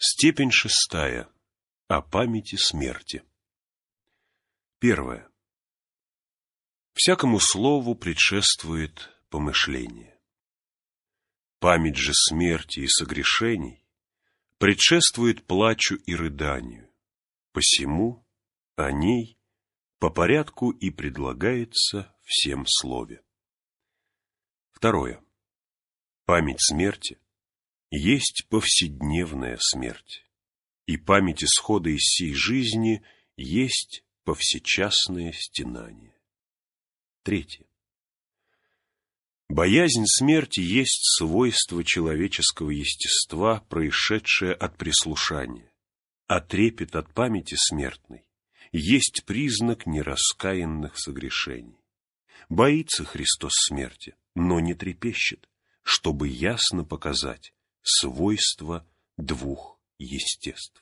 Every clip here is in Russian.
Степень 6. О памяти смерти. 1. Всякому слову предшествует помышление. Память же смерти и согрешений предшествует плачу и рыданию. Посему о ней по порядку и предлагается всем слове. 2. Память смерти есть повседневная смерть, и память исхода из сей жизни есть повсечасное стенание. 3. Боязнь смерти есть свойство человеческого естества, происшедшее от прислушания, а трепет от памяти смертной есть признак нераскаянных согрешений. Боится Христос смерти, но не трепещет, чтобы ясно показать свойства двух естеств.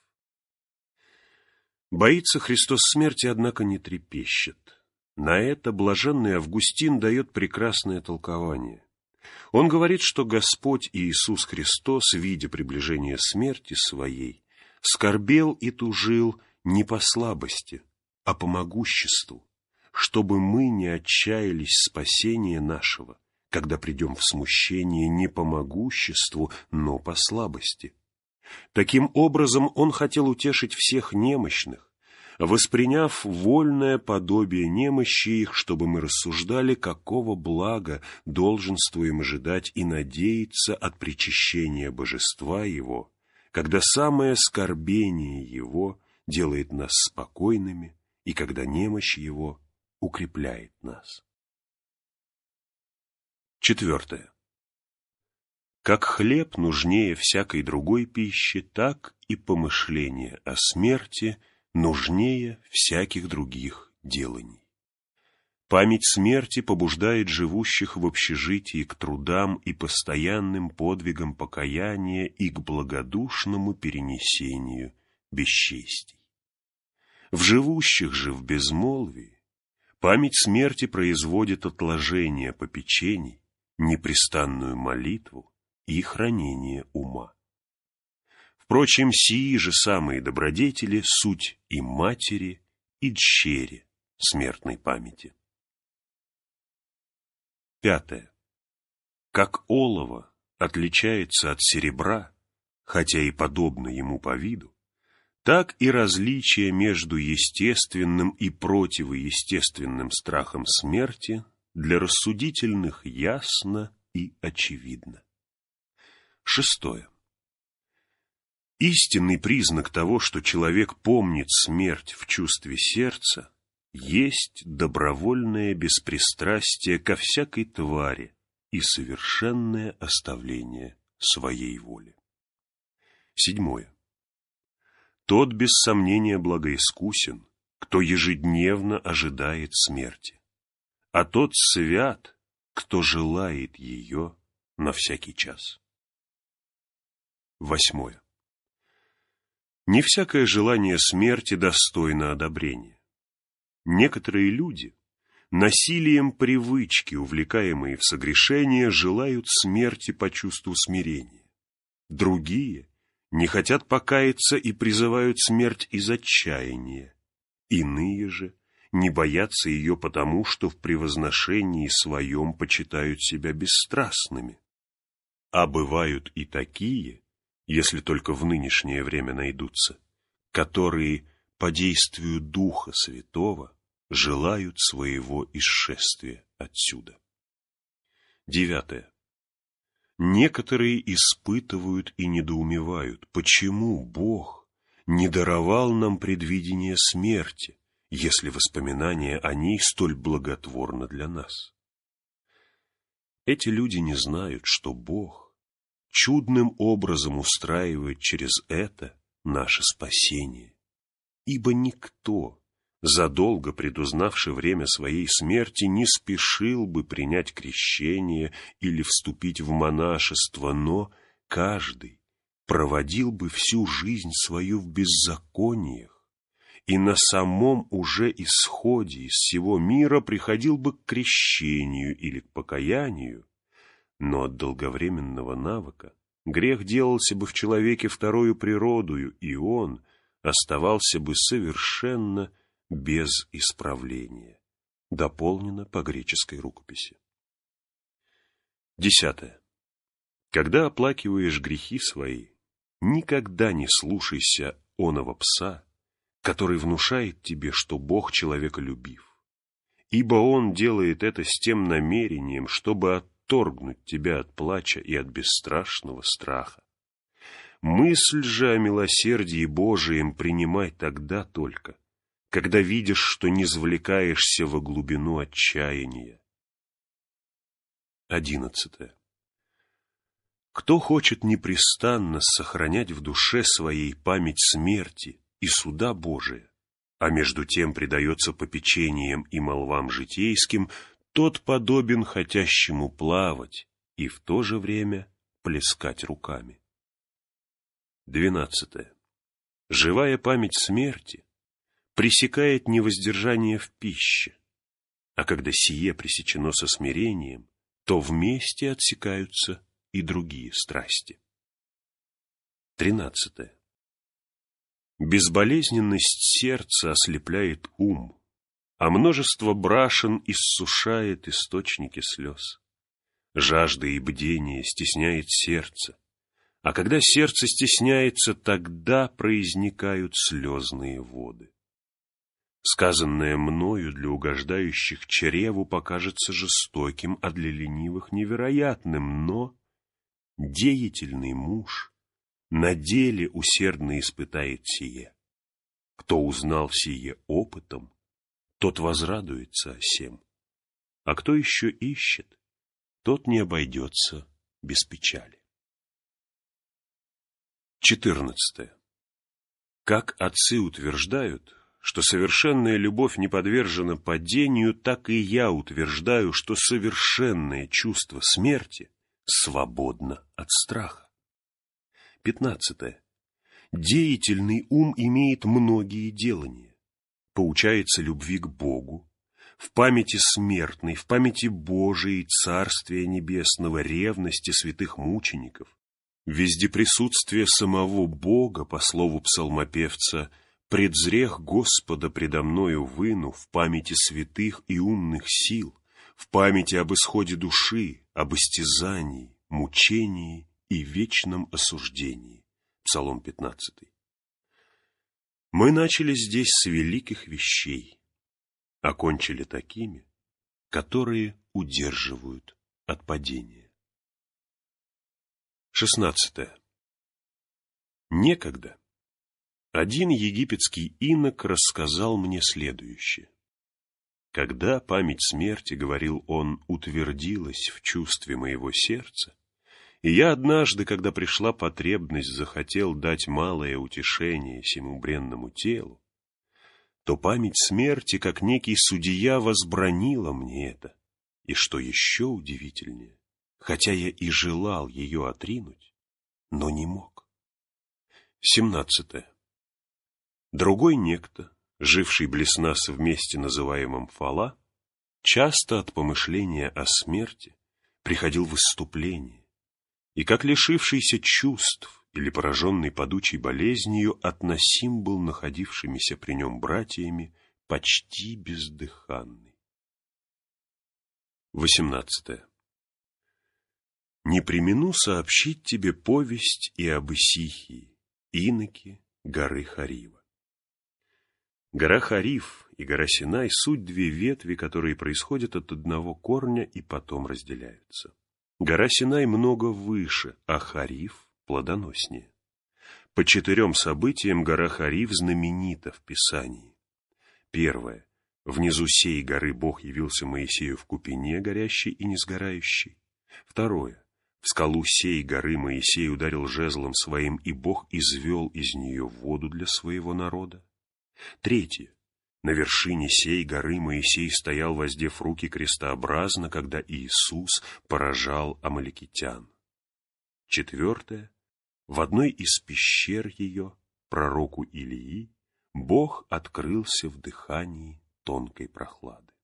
Боится Христос смерти, однако не трепещет. На это блаженный Августин дает прекрасное толкование. Он говорит, что Господь Иисус Христос, видя приближение смерти своей, скорбел и тужил не по слабости, а по могуществу, чтобы мы не отчаялись спасения нашего, когда придем в смущение не по могуществу, но по слабости. Таким образом, он хотел утешить всех немощных, восприняв вольное подобие немощи их, чтобы мы рассуждали, какого блага долженствуем ожидать и надеяться от причащения божества его, когда самое скорбение его делает нас спокойными и когда немощь его укрепляет нас. 4. Как хлеб нужнее всякой другой пищи, так и помышление о смерти нужнее всяких других деланий. Память смерти побуждает живущих в общежитии к трудам и постоянным подвигам покаяния и к благодушному перенесению бесчестий. В живущих же в безмолвии память смерти производит отложение попечений, непрестанную молитву и хранение ума. Впрочем, сии же самые добродетели — суть и матери, и дщери смертной памяти. 5. Как олово отличается от серебра, хотя и подобно ему по виду, так и различие между естественным и противоестественным страхом смерти для рассудительных ясно и очевидно. 6. Истинный признак того, что человек помнит смерть в чувстве сердца, есть добровольное беспристрастие ко всякой твари и совершенное оставление своей воли. 7. Тот, без сомнения, благоискусен, кто ежедневно ожидает смерти, а тот свят, кто желает ее на всякий час. 8. Не всякое желание смерти достойно одобрения. Некоторые люди, насилием привычки, увлекаемые в согрешение, желают смерти по чувству смирения. Другие не хотят покаяться и призывают смерть из отчаяния. Иные же не боятся ее потому, что в превозношении своем почитают себя бесстрастными. А бывают и такие, если только в нынешнее время найдутся, которые по действию Духа Святого желают своего исшествия отсюда. 9. Некоторые испытывают и недоумевают, почему Бог не даровал нам предвидение смерти, если воспоминание о ней столь благотворно для нас. Эти люди не знают, что Бог чудным образом устраивает через это наше спасение, ибо никто, задолго предузнавший время своей смерти, не спешил бы принять крещение или вступить в монашество, но каждый проводил бы всю жизнь свою в беззакониях и на самом уже исходе из всего мира приходил бы к крещению или к покаянию, но от долговременного навыка грех делался бы в человеке второю природою, и он оставался бы совершенно без исправления. Дополнено по греческой рукописи. 10. Когда оплакиваешь грехи свои, никогда не слушайся оного пса, который внушает тебе, что Бог человеколюбив, ибо он делает это с тем намерением, чтобы отторгнуть тебя от плача и от бесстрашного страха. Мысль же о милосердии Божием принимай тогда только, когда видишь, что низвлекаешься во глубину отчаяния. 11. Кто хочет непрестанно сохранять в душе своей память смерти и суда Божия, а между тем предается попечениям и молвам житейским, тот подобен хотящему плавать и в то же время плескать руками. 12. Живая память смерти пресекает невоздержание в пище, а когда сие пресечено со смирением, то вместе отсекаются и другие страсти. 13. Безболезненность сердца ослепляет ум, а множество брашен иссушает источники слез. Жажда и бдение стесняет сердце, а когда сердце стесняется, тогда произникают слезные воды. Сказанное мною для угождающих чреву покажется жестоким, а для ленивых невероятным, но деятельный муж на деле усердно испытает сие. Кто узнал сие опытом, тот возрадуется о сем, а кто еще ищет, тот не обойдется без печали. 14. Как отцы утверждают, что совершенная любовь не подвержена падению, так и я утверждаю, что совершенное чувство смерти свободно от страха. 15. Деятельный ум имеет многие делания, поучается любви к Богу, в памяти смертной, в памяти Божией, Царствия Небесного, ревности святых мучеников, везде присутствие самого Бога, по слову псалмопевца, «Предзрех Господа предо мною выну в памяти святых и умных сил, в памяти об исходе души, об истязании, мучении и вечном осуждении». Псалом 15. Мы начали здесь с великих вещей, окончили такими, которые удерживают от падения. 16. Некогда один египетский инок рассказал мне следующее. Когда память смерти, говорил он, утвердилась в чувстве моего сердца, и я однажды, когда пришла потребность, захотел дать малое утешение сему бренному телу, то память смерти, как некий судья, возбранила мне это, и, что еще удивительнее, хотя я и желал ее отринуть, но не мог. 17. Другой некто, живший близ нас в месте, называемом Фала, часто от помышления о смерти приходил в исступление, и, как лишившийся чувств или пораженный падучей болезнью, относим был находившимися при нем братьями почти бездыханный. 18. Не премину сообщить тебе повесть и об Исихии, иноке горы Харива. Гора Харив и гора Синай — суть две ветви, которые происходят от одного корня и потом разделяются. Гора Синай много выше, а Харив плодоноснее. По 4 событиям гора Харив знаменита в Писании. Первое. Внизу сей горы Бог явился Моисею в купине, горящей и несгорающей. Второе. В скалу сей горы Моисей ударил жезлом своим, и Бог извел из нее воду для своего народа. Третье. На вершине сей горы Моисей стоял, воздев руки крестообразно, когда Иисус поражал амаликитян. Четвертое. В одной из пещер ее, пророку Илии, Бог открылся в дыхании тонкой прохлады.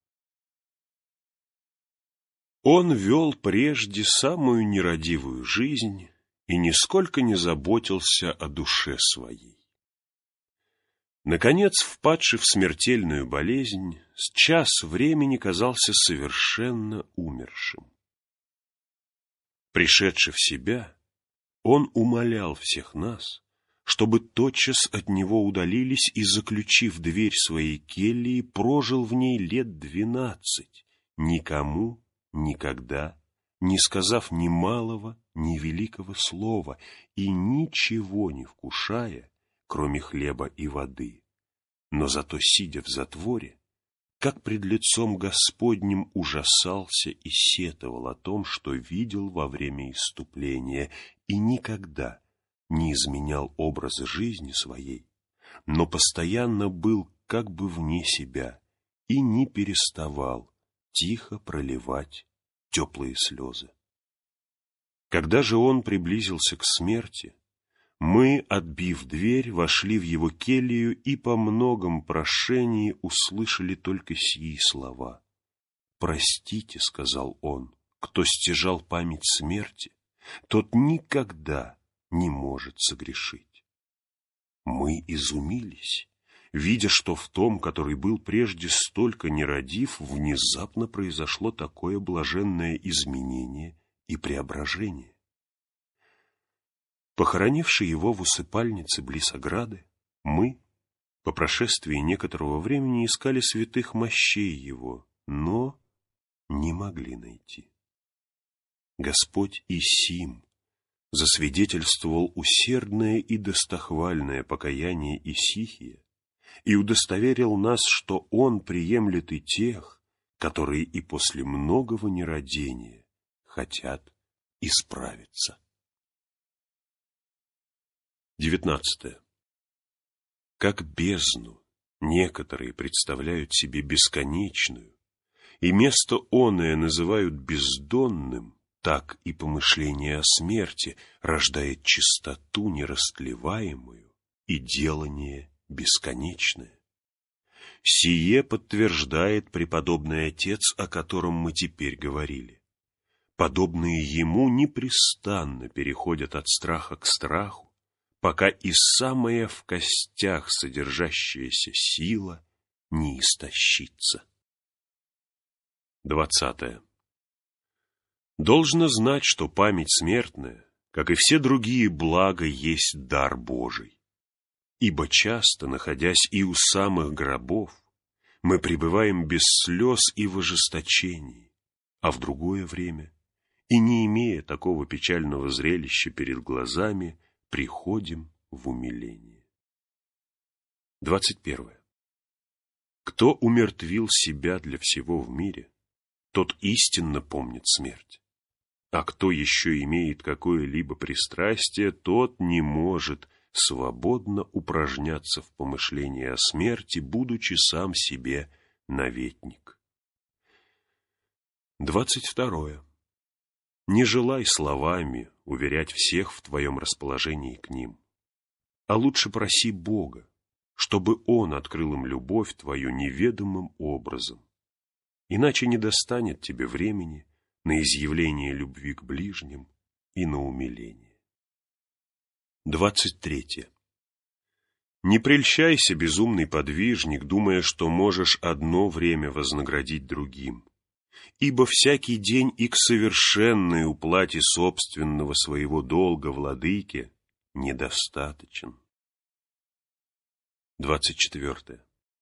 Он вел прежде самую нерадивую жизнь и нисколько не заботился о душе своей. Наконец, впадший в смертельную болезнь, с час времени казался совершенно умершим. Пришедший в себя, он умолял всех нас, чтобы тотчас от него удалились и, заключив дверь своей кельи, прожил в ней лет 12, никому, никогда, не сказав ни малого, ни великого слова и ничего не вкушая, кроме хлеба и воды, но зато, сидя в затворе, как пред лицом Господним ужасался и сетовал о том, что видел во время исступления, и никогда не изменял образа жизни своей, но постоянно был как бы вне себя и не переставал тихо проливать теплые слезы. Когда же он приблизился к смерти, мы, отбив дверь, вошли в его келью и по многом прошении услышали только сии слова. «Простите, — сказал он, — кто стяжал память смерти, тот никогда не может согрешить». Мы изумились, видя, что в том, который был прежде столько нерадив, внезапно произошло такое блаженное изменение и преображение. Похоронивши его в усыпальнице близ ограды, мы, по прошествии некоторого времени, искали святых мощей его, но не могли найти. Господь и сим засвидетельствовал усердное и достохвальное покаяние Исихия и удостоверил нас, что он приемлет и тех, которые и после многого нерадения хотят исправиться. 19. Как бездну некоторые представляют себе бесконечную, и место оное называют бездонным, так и помышление о смерти рождает чистоту нерастлеваемую и делание бесконечное. Сие подтверждает преподобный отец, о котором мы теперь говорили. Подобные ему непрестанно переходят от страха к страху, пока и самая в костях содержащаяся сила не истощится. 20. Должно знать, что память смертная, как и все другие блага, есть дар Божий. Ибо часто, находясь и у самых гробов, мы пребываем без слез и в ожесточении, а в другое время, и не имея такого печального зрелища перед глазами, приходим в умиление. 21. Кто умертвил себя для всего в мире, тот истинно помнит смерть. А кто еще имеет какое-либо пристрастие, тот не может свободно упражняться в помышлении о смерти, будучи сам себе наветник. 22. Не желай словами уверять всех в твоем расположении к ним, а лучше проси Бога, чтобы Он открыл им любовь твою неведомым образом, иначе не достанет тебе времени на изъявление любви к ближним и на умиление. 23. Не прельщайся, безумный подвижник, думая, что можешь одно время вознаградить другим, ибо всякий день и к совершенной уплате собственного своего долга владыке недостаточен. 24.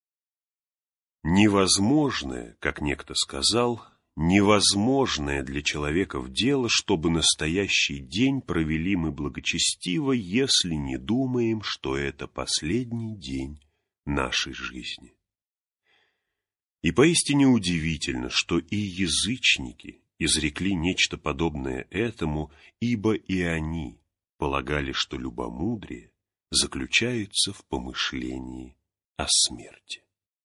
Невозможное, как некто сказал, невозможное для человеков дело, чтобы настоящий день провели мы благочестиво, если не думаем, что это последний день нашей жизни. И поистине удивительно, что и язычники изрекли нечто подобное этому, ибо и они полагали, что любомудрие заключается в помышлении о смерти.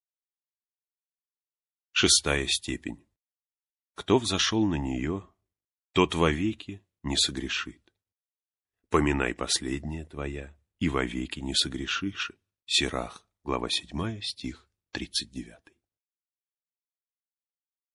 6 степень. Кто взошел на нее, тот вовеки не согрешит. Поминай последняя твоя, и вовеки не согрешишь. Сирах, глава 7, стих 39.